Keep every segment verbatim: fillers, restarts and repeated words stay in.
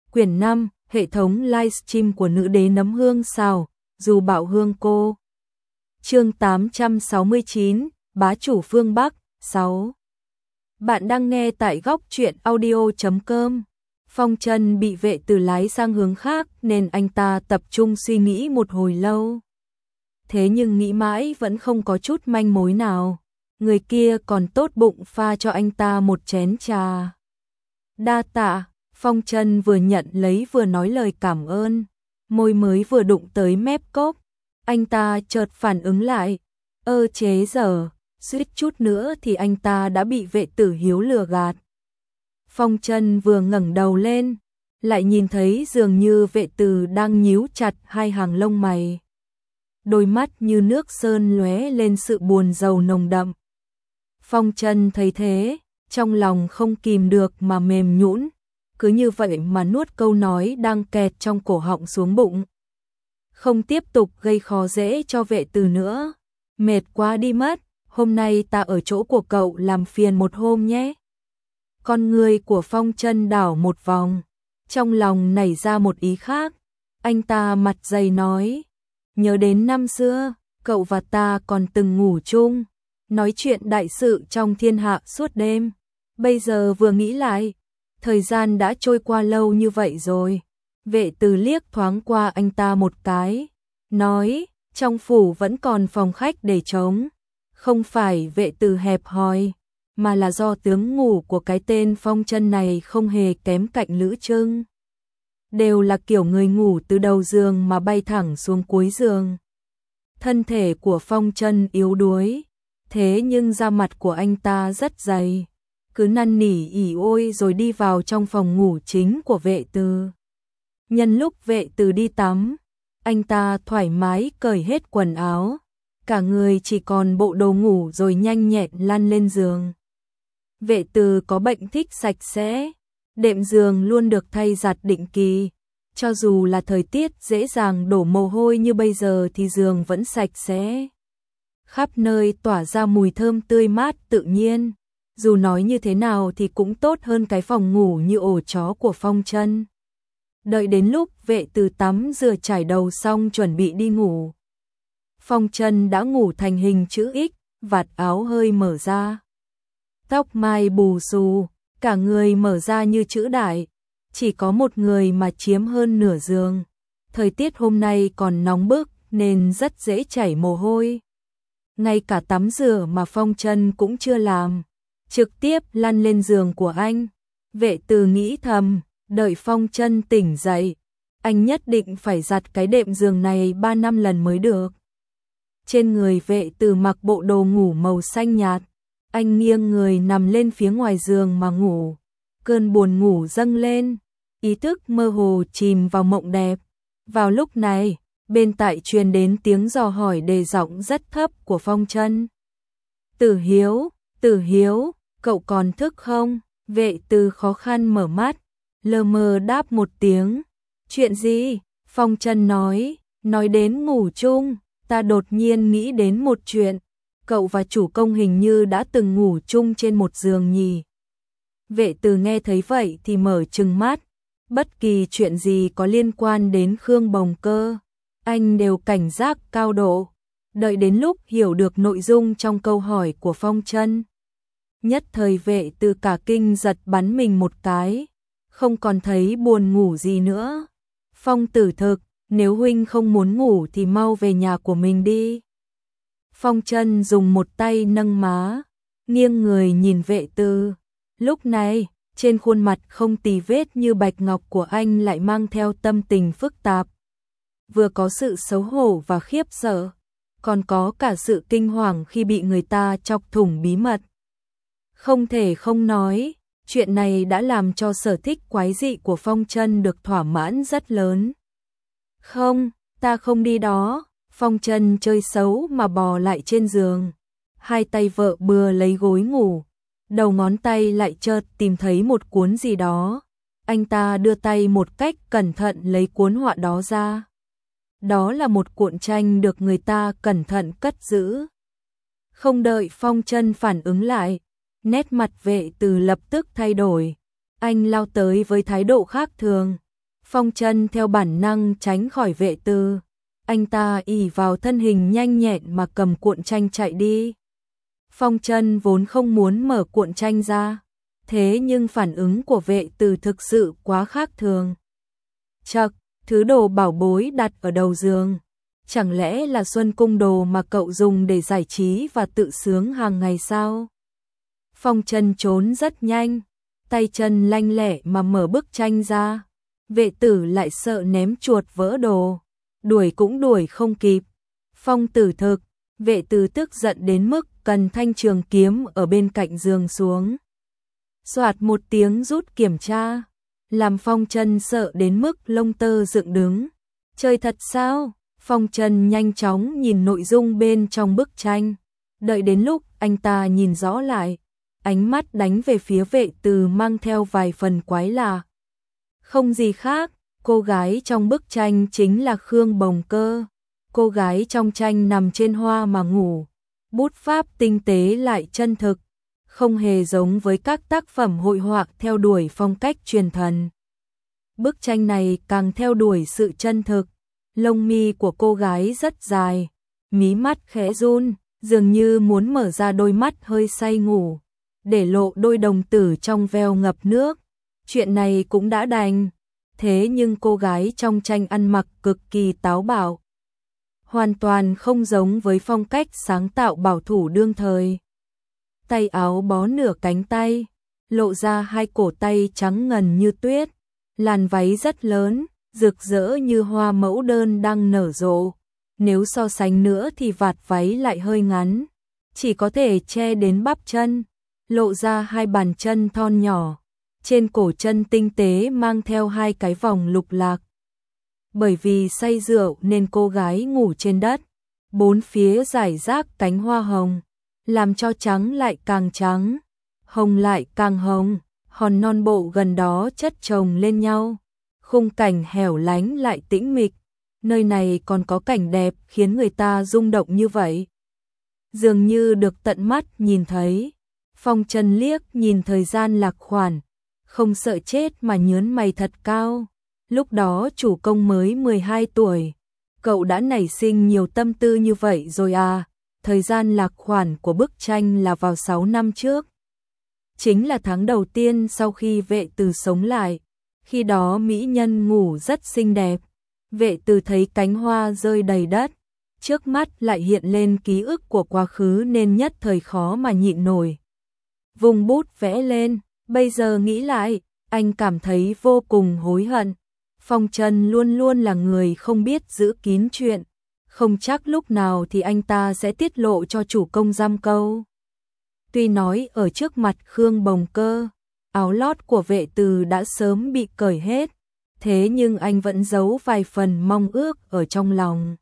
Quyển năm, hệ thống livestream của nữ đế nấm hương xào, dù bảo hương cô. Chương tám trăm sáu mươi chín, bá chủ phương Bắc, sáu. Bạn đang nghe tại góc truyện audio chấm com. Phong Trân bị vệ tử lái sang hướng khác nên anh ta tập trung suy nghĩ một hồi lâu. Thế nhưng nghĩ mãi vẫn không có chút manh mối nào. Người kia còn tốt bụng pha cho anh ta một chén trà. Đa tạ. Phong Trân vừa nhận lấy vừa nói lời cảm ơn, môi mới vừa đụng tới mép cốc, anh ta chợt phản ứng lại, ơ chế giờ, suýt chút nữa thì anh ta đã bị vệ tử Hiếu lừa gạt. Phong Trân vừa ngẩng đầu lên, lại nhìn thấy dường như vệ tử đang nhíu chặt hai hàng lông mày. Đôi mắt như nước sơn lóe lên sự buồn rầu nồng đậm. Phong Trân thấy thế, trong lòng không kìm được mà mềm nhũn. Cứ như vậy mà nuốt câu nói đang kẹt trong cổ họng xuống bụng. Không tiếp tục gây khó dễ cho vệ tử nữa. Mệt quá đi mất, hôm nay ta ở chỗ của cậu làm phiền một hôm nhé. Con người của Phong Trân đảo một vòng, trong lòng nảy ra một ý khác. Anh ta mặt dày nói, nhớ đến năm xưa, cậu và ta còn từng ngủ chung, nói chuyện đại sự trong thiên hạ suốt đêm. Bây giờ vừa nghĩ lại, thời gian đã trôi qua lâu như vậy rồi. Vệ tử liếc thoáng qua anh ta một cái, nói, trong phủ vẫn còn phòng khách để trống. Không phải vệ tử hẹp hòi, mà là do tướng ngủ của cái tên Phong Trân này không hề kém cạnh Lữ Trưng. Đều là kiểu người ngủ từ đầu giường mà bay thẳng xuống cuối giường. Thân thể của Phong Trân yếu đuối, thế nhưng da mặt của anh ta rất dày. Cứ năn nỉ ỉ ôi rồi đi vào trong phòng ngủ chính của vệ tử. Nhân lúc vệ tử đi tắm, anh ta thoải mái cởi hết quần áo, cả người chỉ còn bộ đồ ngủ rồi nhanh nhẹn lăn lên giường. Vệ tử có bệnh thích sạch sẽ, đệm giường luôn được thay giặt định kỳ, cho dù là thời tiết dễ dàng đổ mồ hôi như bây giờ thì giường vẫn sạch sẽ. Khắp nơi tỏa ra mùi thơm tươi mát tự nhiên. Dù nói như thế nào thì cũng tốt hơn cái phòng ngủ như ổ chó của Phong Trân. Đợi đến lúc vệ tử tắm rửa trải đầu xong chuẩn bị đi ngủ. Phong Trân đã ngủ thành hình chữ X, vạt áo hơi mở ra. Tóc mai bù xù, cả người mở ra như chữ đại. Chỉ có một người mà chiếm hơn nửa giường. Thời tiết hôm nay còn nóng bức nên rất dễ chảy mồ hôi. Ngay cả tắm rửa mà Phong Trân cũng chưa làm. Trực tiếp lăn lên giường của anh. Vệ tử nghĩ thầm, đợi Phong Trân tỉnh dậy, anh nhất định phải giặt cái đệm giường này ba năm lần mới được. Trên người vệ tử mặc bộ đồ ngủ màu xanh nhạt, anh nghiêng người nằm lên phía ngoài giường mà ngủ. Cơn buồn ngủ dâng lên, ý thức mơ hồ chìm vào mộng đẹp. Vào lúc này, bên tai truyền đến tiếng dò hỏi đề giọng rất thấp của Phong Trân. Tử Hiếu, Tử Hiếu, cậu còn thức không? Vệ tử khó khăn mở mắt, lờ mờ đáp một tiếng. Chuyện gì? Phong Trân nói, nói đến ngủ chung, ta đột nhiên nghĩ đến một chuyện. Cậu và chủ công hình như đã từng ngủ chung trên một giường nhỉ? Vệ tử nghe thấy vậy thì mở trừng mắt. Bất kỳ chuyện gì có liên quan đến Khương Bồng Cơ, anh đều cảnh giác cao độ. Đợi đến lúc hiểu được nội dung trong câu hỏi của Phong Trân, nhất thời vệ tử cả kinh giật bắn mình một cái, không còn thấy buồn ngủ gì nữa. Phong tử thực, nếu huynh không muốn ngủ thì mau về nhà của mình đi. Phong Trân dùng một tay nâng má, nghiêng người nhìn vệ tử. Lúc này, trên khuôn mặt không tì vết như bạch ngọc của anh lại mang theo tâm tình phức tạp. Vừa có sự xấu hổ và khiếp sợ, còn có cả sự kinh hoàng khi bị người ta chọc thủng bí mật. Không thể không nói, chuyện này đã làm cho sở thích quái dị của Phong Trân được thỏa mãn rất lớn. Không, ta không đi đó. Phong Trân chơi xấu mà bò lại trên giường. Hai tay vợ bừa lấy gối ngủ. Đầu ngón tay lại chợt tìm thấy một cuốn gì đó. Anh ta đưa tay một cách cẩn thận lấy cuốn họa đó ra. Đó là một cuộn tranh được người ta cẩn thận cất giữ. Không đợi Phong Trân phản ứng lại, nét mặt vệ tử lập tức thay đổi. Anh lao tới với thái độ khác thường, Phong Chân theo bản năng tránh khỏi Vệ Từ. Anh ta ỷ vào thân hình nhanh nhẹn mà cầm cuộn tranh chạy đi. Phong Chân vốn không muốn mở cuộn tranh ra, thế nhưng phản ứng của Vệ Từ thực sự quá khác thường. Chậc, thứ đồ bảo bối đặt ở đầu giường, chẳng lẽ là Xuân Cung đồ mà cậu dùng để giải trí và tự sướng hàng ngày sao? Phong Chân trốn rất nhanh, tay chân lanh lẹ mà mở bức tranh ra. Vệ Tử lại sợ ném chuột vỡ đồ, đuổi cũng đuổi không kịp. Phong Tử thực, Vệ Tử tức giận đến mức cần thanh trường kiếm ở bên cạnh giường xuống. Soạt một tiếng rút kiểm tra, làm Phong Chân sợ đến mức lông tơ dựng đứng. Chơi thật sao? Phong Chân nhanh chóng nhìn nội dung bên trong bức tranh. Đợi đến lúc anh ta nhìn rõ lại, ánh mắt đánh về phía Vệ Từ mang theo vài phần quái lạ. Không gì khác, cô gái trong bức tranh chính là Khương Bồng Cơ. Cô gái trong tranh nằm trên hoa mà ngủ, bút pháp tinh tế lại chân thực, không hề giống với các tác phẩm hội họa theo đuổi phong cách truyền thần. Bức tranh này càng theo đuổi sự chân thực, lông mi của cô gái rất dài, mí mắt khẽ run, dường như muốn mở ra đôi mắt hơi say ngủ, để lộ đôi đồng tử trong veo ngập nước. Chuyện này cũng đã đành, thế nhưng cô gái trong tranh ăn mặc cực kỳ táo bạo, hoàn toàn không giống với phong cách sáng tạo bảo thủ đương thời. Tay áo bó nửa cánh tay, lộ ra hai cổ tay trắng ngần như tuyết, làn váy rất lớn, rực rỡ như hoa mẫu đơn đang nở rộ. Nếu so sánh nữa thì vạt váy lại hơi ngắn, chỉ có thể che đến bắp chân, lộ ra hai bàn chân thon nhỏ. Trên cổ chân tinh tế mang theo hai cái vòng lục lạc. Bởi vì say rượu nên cô gái ngủ trên đất, bốn phía rải rác cánh hoa hồng, làm cho trắng lại càng trắng, hồng lại càng hồng, hòn non bộ gần đó chất chồng lên nhau. Khung cảnh hẻo lánh lại tĩnh mịch, nơi này còn có cảnh đẹp khiến người ta rung động như vậy. Dường như được tận mắt nhìn thấy. Phong Chân liếc nhìn thời gian lạc khoản, không sợ chết mà nhớn mày thật cao. Lúc đó chủ công mới mười hai tuổi, cậu đã nảy sinh nhiều tâm tư như vậy rồi à? Thời gian lạc khoản của bức tranh là vào sáu năm trước. Chính là tháng đầu tiên sau khi Vệ Từ sống lại. Khi đó mỹ nhân ngủ rất xinh đẹp. Vệ Từ thấy cánh hoa rơi đầy đất, trước mắt lại hiện lên ký ức của quá khứ nên nhất thời khó mà nhịn nổi. Vùng bút vẽ lên, bây giờ nghĩ lại, anh cảm thấy vô cùng hối hận. Phong Chân luôn luôn là người không biết giữ kín chuyện, không chắc lúc nào thì anh ta sẽ tiết lộ cho chủ công giam câu. Tuy nói ở trước mặt Khương Bồng Cơ, áo lót của Vệ Từ đã sớm bị cởi hết, thế nhưng anh vẫn giấu vài phần mong ước ở trong lòng.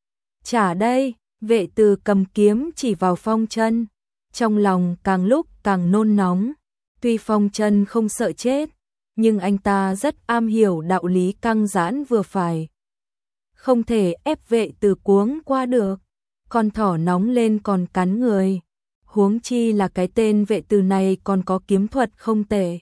Trả đây, Vệ Từ cầm kiếm chỉ vào Phong Chân, trong lòng càng lúc càng nôn nóng. Tuy Phong Chân không sợ chết, nhưng anh ta rất am hiểu đạo lý căng giãn vừa phải. Không thể ép Vệ Từ cuống qua được, con thỏ nóng lên còn cắn người. Huống chi là cái tên Vệ Từ này còn có kiếm thuật không tệ.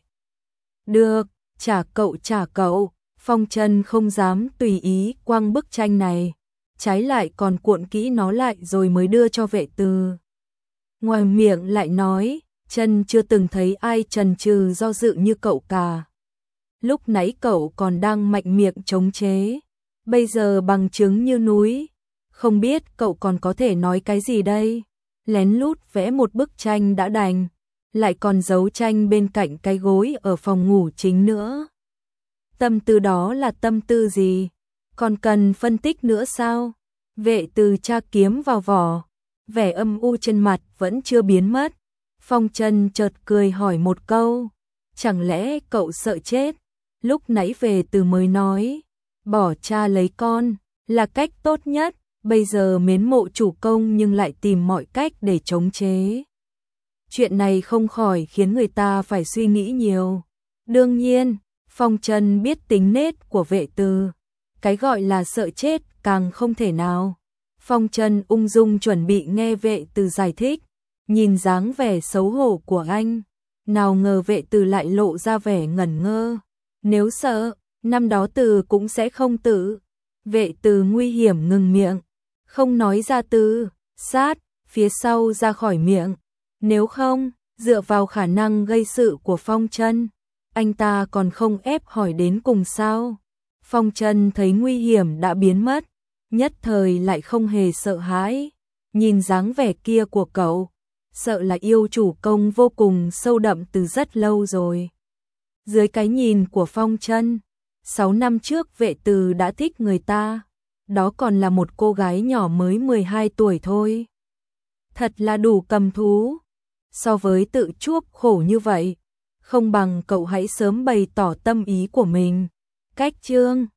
Được, trả cậu trả cậu. Phong Chân không dám tùy ý quăng bức tranh này, trái lại còn cuộn kỹ nó lại rồi mới đưa cho Vệ Từ. Ngoài miệng lại nói, Chân chưa từng thấy ai chần chừ do dự như cậu cả. Lúc nãy cậu còn đang mạnh miệng chống chế, bây giờ bằng chứng như núi, không biết cậu còn có thể nói cái gì đây? Lén lút vẽ một bức tranh đã đành, lại còn giấu tranh bên cạnh cái gối ở phòng ngủ chính nữa. Tâm tư đó là tâm tư gì? Còn cần phân tích nữa sao? Vệ Từ tra kiếm vào vỏ, vẻ âm u trên mặt vẫn chưa biến mất. Phong Chân chợt cười hỏi một câu, chẳng lẽ cậu sợ chết? Lúc nãy Vệ Từ mới nói, bỏ cha lấy con là cách tốt nhất, bây giờ mến mộ chủ công nhưng lại tìm mọi cách để chống chế. Chuyện này không khỏi khiến người ta phải suy nghĩ nhiều. Đương nhiên, Phong Chân biết tính nết của Vệ Từ, cái gọi là sợ chết càng không thể nào. Phong Chân ung dung chuẩn bị nghe Vệ Từ giải thích, nhìn dáng vẻ xấu hổ của anh, nào ngờ Vệ Từ lại lộ ra vẻ ngẩn ngơ. Nếu sợ, Năm đó Từ cũng sẽ không tự. Vệ Từ nguy hiểm ngừng miệng, không nói ra từ sát phía sau ra khỏi miệng. Nếu không, dựa vào khả năng gây sự của Phong Chân, anh ta còn không ép hỏi đến cùng sao? Phong Chân thấy nguy hiểm đã biến mất, nhất thời lại không hề sợ hãi. Nhìn dáng vẻ kia của cậu, sợ là yêu chủ công vô cùng sâu đậm từ rất lâu rồi. Dưới cái nhìn của Phong Chân, sáu năm trước Vệ Từ đã thích người ta, đó còn là một cô gái nhỏ mới mười hai tuổi thôi. Thật là đủ cầm thú. So với tự chuốc khổ như vậy, không bằng cậu hãy sớm bày tỏ tâm ý của mình. Cách chương